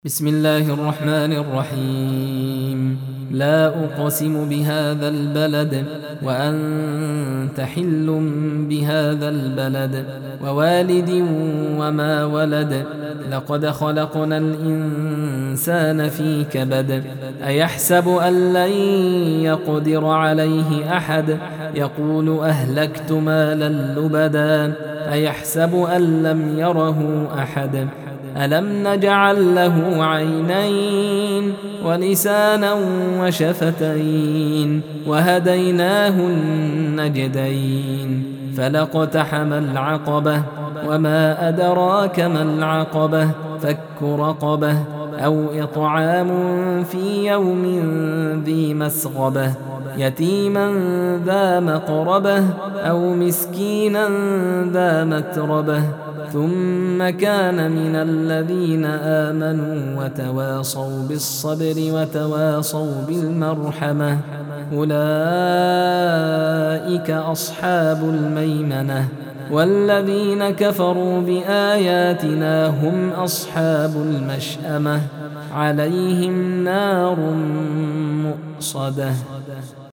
بسم الله الرحمن الرحيم. لا أقسم بهذا البلد وأنت حل بهذا البلد ووالد وما ولد. لقد خلقنا الإنسان في كبد. أيحسب أن لن يقدر عليه أحد؟ يقول أهلكت مالا لبدا. أيحسب أن لم يره أحد؟ ألم نجعل له عينين ولسانا وشفتين وهديناه النجدين. فلاقتحم العقبة وما أدراك ما العقبة؟ فك رقبة أو إطعام في يوم ذي مسغبة يتيما ذا مقربة أو مسكينا ذا متربة ثم كان من الذين آمنوا وتواصوا بالصبر وتواصوا بالمرحمة. أولئك أصحاب الميمنة. والذين كفروا بآياتنا هم أصحاب المشأمة. عليهم نار مؤصدة.